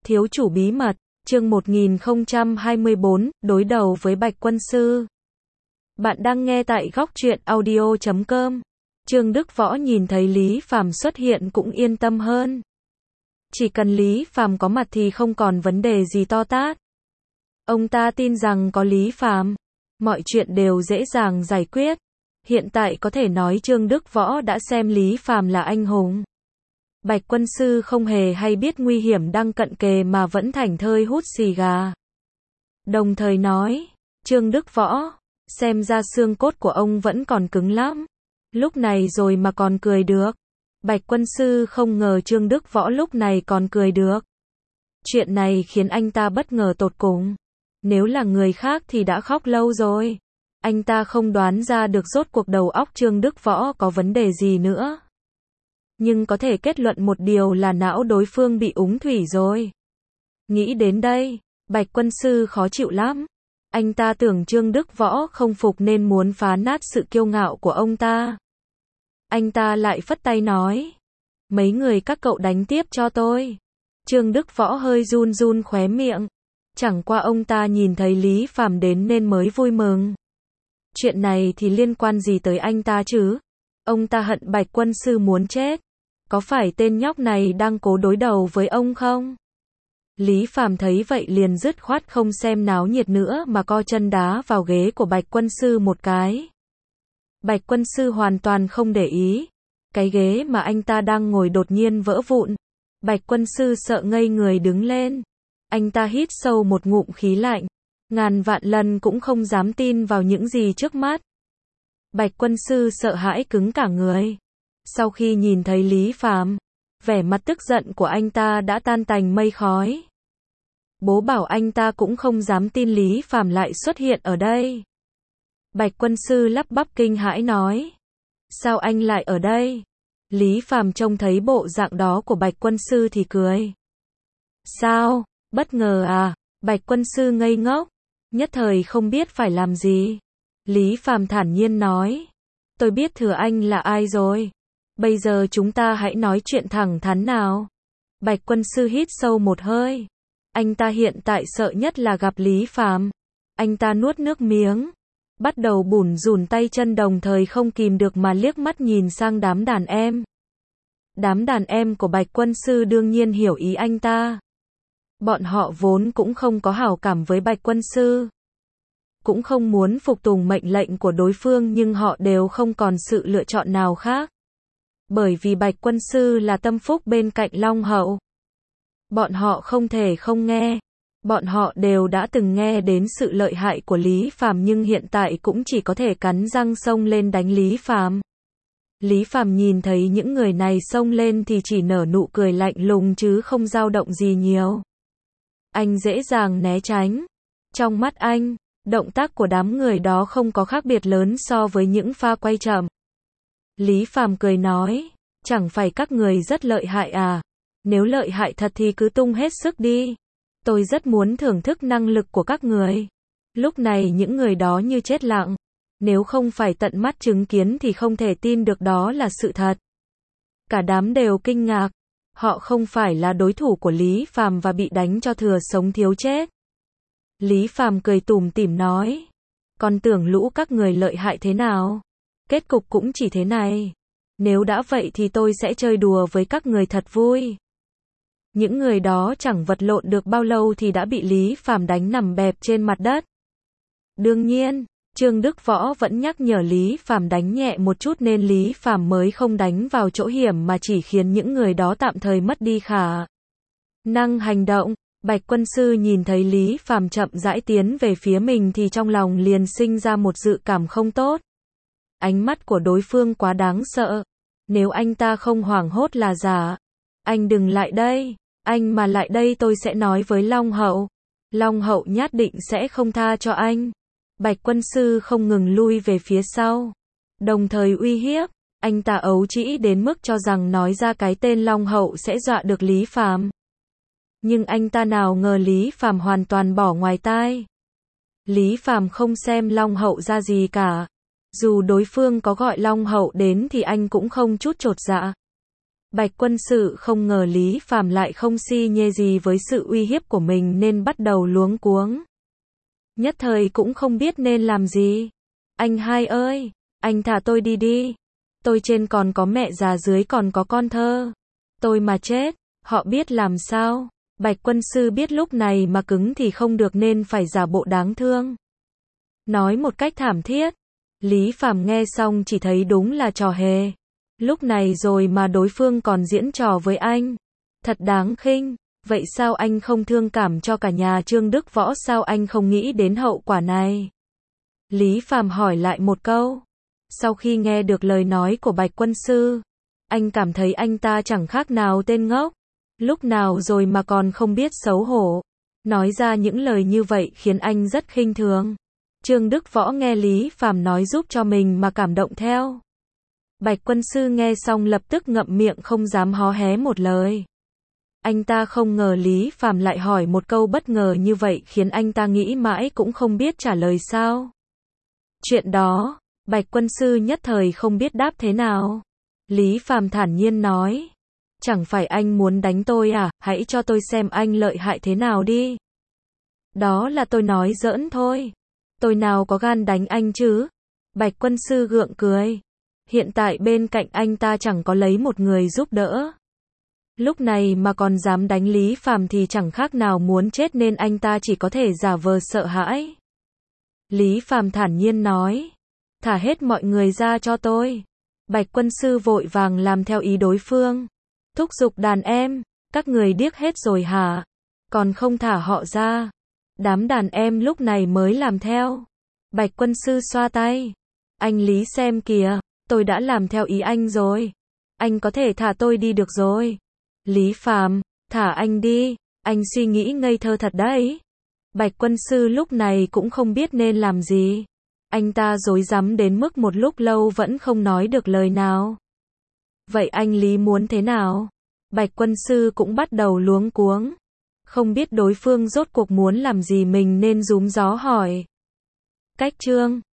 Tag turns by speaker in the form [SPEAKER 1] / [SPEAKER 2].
[SPEAKER 1] Thiếu chủ bí mật, chương 1024, đối đầu với Bạch Quân Sư. Bạn đang nghe tại góc truyện audio.com. Trương Đức Võ nhìn thấy Lý Phàm xuất hiện cũng yên tâm hơn. Chỉ cần Lý Phàm có mặt thì không còn vấn đề gì to tát. Ông ta tin rằng có Lý Phàm, mọi chuyện đều dễ dàng giải quyết. Hiện tại có thể nói Trương Đức Võ đã xem Lý Phàm là anh hùng. Bạch Quân Sư không hề hay biết nguy hiểm đang cận kề mà vẫn thảnh thơi hút xì gà. Đồng thời nói, Trương Đức Võ, xem ra xương cốt của ông vẫn còn cứng lắm. Lúc này rồi mà còn cười được. Bạch Quân Sư không ngờ Trương Đức Võ lúc này còn cười được. Chuyện này khiến anh ta bất ngờ tột cùng. Nếu là người khác thì đã khóc lâu rồi. Anh ta không đoán ra được rốt cuộc đầu óc Trương Đức Võ có vấn đề gì nữa. Nhưng có thể kết luận một điều là não đối phương bị úng thủy rồi. Nghĩ đến đây, Bạch Quân Sư khó chịu lắm. Anh ta tưởng Trương Đức Võ không phục nên muốn phá nát sự kiêu ngạo của ông ta. Anh ta lại phất tay nói, mấy người các cậu đánh tiếp cho tôi. Trương Đức Võ hơi run run khóe miệng. Chẳng qua ông ta nhìn thấy Lý Phàm đến nên mới vui mừng. Chuyện này thì liên quan gì tới anh ta chứ? Ông ta hận Bạch Quân Sư muốn chết. Có phải tên nhóc này đang cố đối đầu với ông không? Lý Phàm thấy vậy liền dứt khoát không xem náo nhiệt nữa mà co chân đá vào ghế của Bạch Quân Sư một cái. Bạch Quân Sư hoàn toàn không để ý. Cái ghế mà anh ta đang ngồi đột nhiên vỡ vụn. Bạch Quân Sư sợ ngây người đứng lên. Anh ta hít sâu một ngụm khí lạnh. Ngàn vạn lần cũng không dám tin vào những gì trước mắt. Bạch Quân Sư sợ hãi cứng cả người. Sau khi nhìn thấy Lý Phàm, vẻ mặt tức giận của anh ta đã tan tành mây khói. Bố bảo anh ta cũng không dám tin Lý Phàm lại xuất hiện ở đây. Bạch Quân Sư lắp bắp kinh hãi nói, sao anh lại ở đây? Lý Phàm trông thấy bộ dạng đó của Bạch Quân Sư thì cười. Sao? Bất ngờ à? Bạch Quân Sư ngây ngốc, nhất thời không biết phải làm gì. Lý Phàm thản nhiên nói, tôi biết thừa anh là ai rồi. Bây giờ chúng ta hãy nói chuyện thẳng thắn nào. Bạch Quân Sư hít sâu một hơi. Anh ta hiện tại sợ nhất là gặp Lý Phàm. Anh ta nuốt nước miếng, bắt đầu bủn rủn tay chân đồng thời không kìm được mà liếc mắt nhìn sang đám đàn em. Đám đàn em của Bạch Quân Sư đương nhiên hiểu ý anh ta. Bọn họ vốn cũng không có hảo cảm với Bạch Quân Sư. Cũng không muốn phục tùng mệnh lệnh của đối phương nhưng họ đều không còn sự lựa chọn nào khác. Bởi vì Bạch Quân Sư là tâm phúc bên cạnh Long Hậu. Bọn họ không thể không nghe. Bọn họ đều đã từng nghe đến sự lợi hại của Lý Phàm nhưng hiện tại cũng chỉ có thể cắn răng xông lên đánh Lý Phàm. Lý Phàm nhìn thấy những người này xông lên thì chỉ nở nụ cười lạnh lùng chứ không dao động gì nhiều. Anh dễ dàng né tránh. Trong mắt anh, động tác của đám người đó không có khác biệt lớn so với những pha quay chậm. Lý Phàm cười nói, chẳng phải các người rất lợi hại à? Nếu lợi hại thật thì cứ tung hết sức đi. Tôi rất muốn thưởng thức năng lực của các người. Lúc này những người đó như chết lặng. Nếu không phải tận mắt chứng kiến thì không thể tin được đó là sự thật. Cả đám đều kinh ngạc. Họ không phải là đối thủ của Lý Phàm và bị đánh cho thừa sống thiếu chết. Lý Phàm cười tủm tỉm nói, còn tưởng lũ các người lợi hại thế nào? Kết cục cũng chỉ thế này. Nếu đã vậy thì tôi sẽ chơi đùa với các người thật vui. Những người đó chẳng vật lộn được bao lâu thì đã bị Lý Phàm đánh nằm bẹp trên mặt đất. Đương nhiên, Trương Đức Võ vẫn nhắc nhở Lý Phàm đánh nhẹ một chút nên Lý Phàm mới không đánh vào chỗ hiểm mà chỉ khiến những người đó tạm thời mất đi khả năng hành động. Bạch Quân Sư nhìn thấy Lý Phàm chậm rãi tiến về phía mình thì trong lòng liền sinh ra một dự cảm không tốt. Ánh mắt của đối phương quá đáng sợ. Nếu anh ta không hoảng hốt là giả. Anh đừng lại đây. Anh mà lại đây tôi sẽ nói với Long Hậu. Long Hậu nhất định sẽ không tha cho anh. Bạch Quân Sư không ngừng lui về phía sau. Đồng thời uy hiếp. Anh ta ấu trĩ đến mức cho rằng nói ra cái tên Long Hậu sẽ dọa được Lý Phàm. Nhưng anh ta nào ngờ Lý Phàm hoàn toàn bỏ ngoài tai. Lý Phàm không xem Long Hậu ra gì cả. Dù đối phương có gọi Long Hậu đến thì anh cũng không chút chột dạ. Bạch quân sự không ngờ Lý Phàm lại không si nhê gì với sự uy hiếp của mình nên bắt đầu luống cuống. Nhất thời cũng không biết nên làm gì. Anh hai ơi, anh thả tôi đi đi. Tôi trên còn có mẹ già dưới còn có con thơ. Tôi mà chết, họ biết làm sao? Bạch quân sư biết lúc này mà cứng thì không được nên phải giả bộ đáng thương. Nói một cách thảm thiết. Lý Phàm nghe xong chỉ thấy đúng là trò hề. Lúc này rồi mà đối phương còn diễn trò với anh. Thật đáng khinh. Vậy sao anh không thương cảm cho cả nhà Trương Đức Võ, sao anh không nghĩ đến hậu quả này? Lý Phàm hỏi lại một câu. Sau khi nghe được lời nói của Bạch quân sư, anh cảm thấy anh ta chẳng khác nào tên ngốc. Lúc nào rồi mà còn không biết xấu hổ. Nói ra những lời như vậy khiến anh rất khinh thường. Trương Đức Võ nghe Lý Phàm nói giúp cho mình mà cảm động theo. Bạch quân sư nghe xong lập tức ngậm miệng không dám hó hé một lời. Anh ta không ngờ Lý Phàm lại hỏi một câu bất ngờ như vậy khiến anh ta nghĩ mãi cũng không biết trả lời sao. Chuyện đó, Bạch quân sư nhất thời không biết đáp thế nào. Lý Phàm thản nhiên nói. Chẳng phải anh muốn đánh tôi à, hãy cho tôi xem anh lợi hại thế nào đi. Đó là tôi nói giỡn thôi. Tôi nào có gan đánh anh chứ. Bạch quân sư gượng cười. Hiện tại bên cạnh anh ta chẳng có lấy một người giúp đỡ. Lúc này mà còn dám đánh Lý Phàm thì chẳng khác nào muốn chết nên anh ta chỉ có thể giả vờ sợ hãi. Lý Phàm thản nhiên nói. Thả hết mọi người ra cho tôi. Bạch quân sư vội vàng làm theo ý đối phương. Thúc giục đàn em, các người điếc hết rồi hả? Còn không thả họ ra. Đám đàn em lúc này mới làm theo. Bạch quân sư xoa tay. Anh Lý xem kìa, tôi đã làm theo ý anh rồi. Anh có thể thả tôi đi được rồi. Lý Phàm, thả anh đi, anh suy nghĩ ngây thơ thật đấy. Bạch quân sư lúc này cũng không biết nên làm gì. Anh ta rối rắm đến mức một lúc lâu vẫn không nói được lời nào. Vậy anh Lý muốn thế nào? Bạch quân sư cũng bắt đầu luống cuống. Không biết đối phương rốt cuộc muốn làm gì mình nên rúm gió hỏi. Cách chương